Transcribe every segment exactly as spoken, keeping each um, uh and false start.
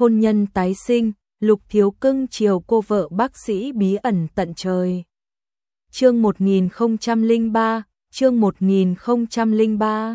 hôn nhân tái sinh, Lục Thiếu cưng chiều cô vợ bác sĩ bí ẩn tận trời. Chương một nghìn không trăm lẻ ba, chương một nghìn không trăm lẻ ba.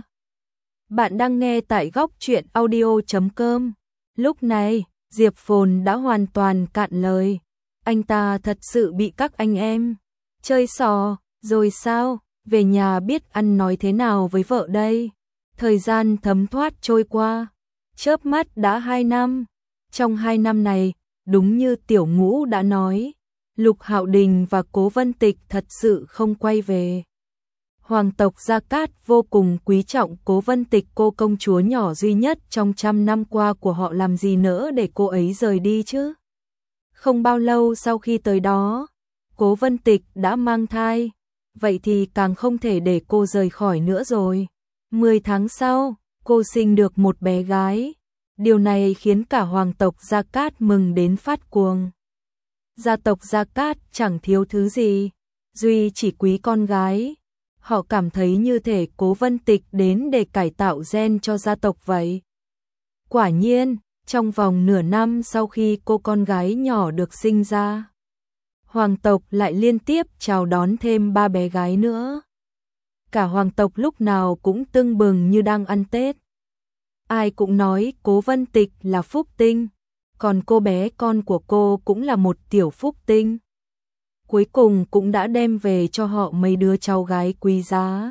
Bạn đang nghe tại góc truyện audio chấm com. Lúc này, Diệp Phồn đã hoàn toàn cạn lời. Anh ta thật sự bị các anh em chơi xò, rồi sao? Về nhà biết ăn nói thế nào với vợ đây? Thời gian thấm thoát trôi qua, chớp mắt đã hai năm. Trong hai năm này, đúng như Tiểu Ngũ đã nói, Lục Hạo Đình và Cố Vân Tịch thật sự không quay về. Hoàng tộc Gia Cát vô cùng quý trọng Cố Vân Tịch, cô công chúa nhỏ duy nhất trong trăm năm qua của họ, làm gì nỡ để cô ấy rời đi chứ. Không bao lâu sau khi tới đó, Cố Vân Tịch đã mang thai, vậy thì càng không thể để cô rời khỏi nữa rồi. Mười tháng sau, cô sinh được một bé gái. Điều này khiến cả hoàng tộc Gia Cát mừng đến phát cuồng. Gia tộc Gia Cát chẳng thiếu thứ gì, duy chỉ quý con gái. Họ cảm thấy như thể Cố Vân Tịch đến để cải tạo gen cho gia tộc vậy. Quả nhiên, trong vòng nửa năm sau khi cô con gái nhỏ được sinh ra, hoàng tộc lại liên tiếp chào đón thêm ba bé gái nữa. Cả hoàng tộc lúc nào cũng tưng bừng như đang ăn Tết. Ai cũng nói Cố Vân Tịch là phúc tinh, còn cô bé con của cô cũng là một tiểu phúc tinh. Cuối cùng cũng đã đem về cho họ mấy đứa cháu gái quý giá.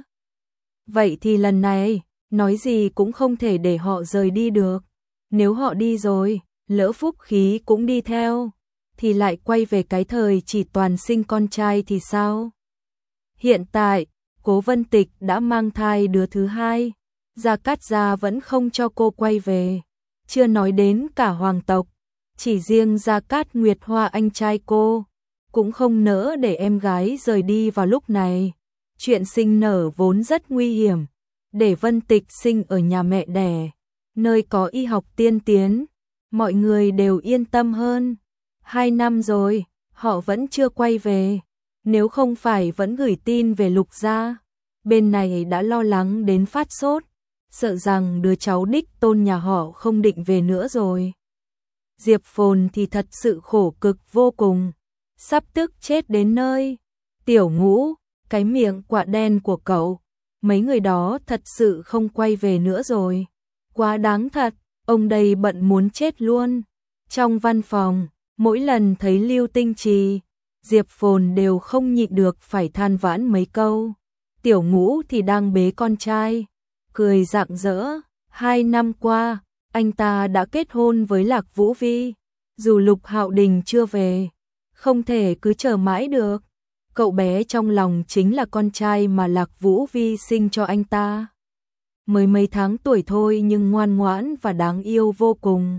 Vậy thì lần này, nói gì cũng không thể để họ rời đi được. Nếu họ đi rồi, lỡ phúc khí cũng đi theo, thì lại quay về cái thời chỉ toàn sinh con trai thì sao? Hiện tại, Cố Vân Tịch đã mang thai đứa thứ hai. Gia Cát gia vẫn không cho cô quay về, chưa nói đến cả hoàng tộc, chỉ riêng Gia Cát Nguyệt Hoa anh trai cô cũng không nỡ để em gái rời đi vào lúc này. Chuyện sinh nở vốn rất nguy hiểm, để Vân Tịch sinh ở nhà mẹ đẻ, nơi có y học tiên tiến, mọi người đều yên tâm hơn. Hai năm rồi, họ vẫn chưa quay về, nếu không phải vẫn gửi tin về Lục gia, bên này đã lo lắng đến phát sốt, sợ rằng đứa cháu đích tôn nhà họ không định về nữa rồi. Diệp Phồn thì thật sự khổ cực vô cùng, sắp tức chết đến nơi. Tiểu Ngũ, cái miệng quạ đen của cậu, mấy người đó thật sự không quay về nữa rồi. Quá đáng thật, ông đây bận muốn chết luôn. Trong văn phòng, mỗi lần thấy Lưu Tinh Trì, Diệp Phồn đều không nhịn được phải than vãn mấy câu. Tiểu Ngũ thì đang bế con trai, cười rạng rỡ. Hai năm qua, anh ta đã kết hôn với Lạc Vũ Vi. Dù Lục Hạo Đình chưa về, không thể cứ chờ mãi được. Cậu bé trong lòng chính là con trai mà Lạc Vũ Vi sinh cho anh ta. Mới mấy tháng tuổi thôi nhưng ngoan ngoãn và đáng yêu vô cùng.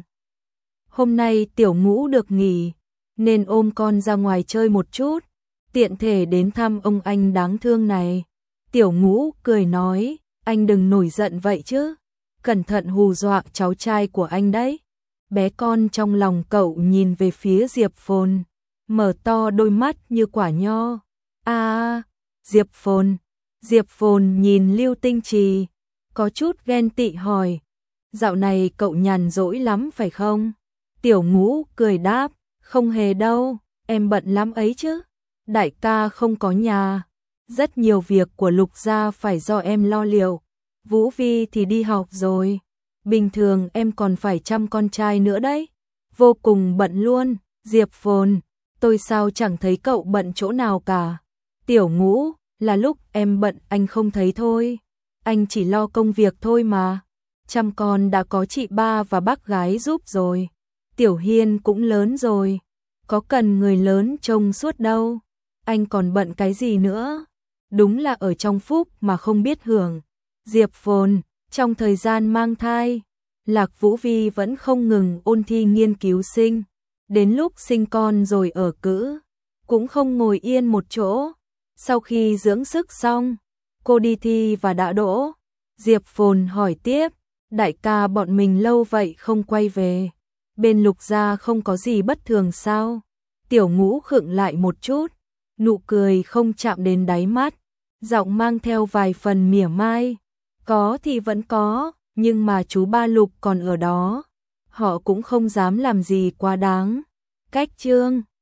Hôm nay Tiểu Ngũ được nghỉ, nên ôm con ra ngoài chơi một chút, tiện thể đến thăm ông anh đáng thương này. Tiểu Ngũ cười nói, anh đừng nổi giận vậy chứ, cẩn thận hù dọa cháu trai của anh đấy. Bé con trong lòng cậu nhìn về phía Diệp Phồn, mở to đôi mắt như quả nho. À, Diệp Phồn. Diệp Phồn nhìn Lưu Tinh Trì, có chút ghen tị hỏi, dạo này cậu nhàn rỗi lắm phải không? Tiểu Ngũ cười đáp, không hề đâu, em bận lắm ấy chứ. Đại ca không có nhà, rất nhiều việc của Lục gia phải do em lo liệu. Vũ Vi thì đi học rồi, bình thường em còn phải chăm con trai nữa đấy. Vô cùng bận luôn. Diệp Phồn, tôi sao chẳng thấy cậu bận chỗ nào cả. Tiểu Ngũ, là lúc em bận anh không thấy thôi. Anh chỉ lo công việc thôi mà. Chăm con đã có chị ba và bác gái giúp rồi. Tiểu Hiên cũng lớn rồi, có cần người lớn trông suốt đâu. Anh còn bận cái gì nữa? Đúng là ở trong phúc mà không biết hưởng. Diệp Phồn, trong thời gian mang thai, Lạc Vũ Vi vẫn không ngừng ôn thi nghiên cứu sinh. Đến lúc sinh con rồi ở cữ, cũng không ngồi yên một chỗ. Sau khi dưỡng sức xong, cô đi thi và đã đỗ. Diệp Phồn hỏi tiếp, đại ca bọn mình lâu vậy không quay về, bên Lục gia không có gì bất thường sao? Tiểu Ngũ khựng lại một chút, nụ cười không chạm đến đáy mắt, giọng mang theo vài phần mỉa mai. Có thì vẫn có, nhưng mà chú ba Lục còn ở đó. họ cũng không dám làm gì quá đáng. Cách chương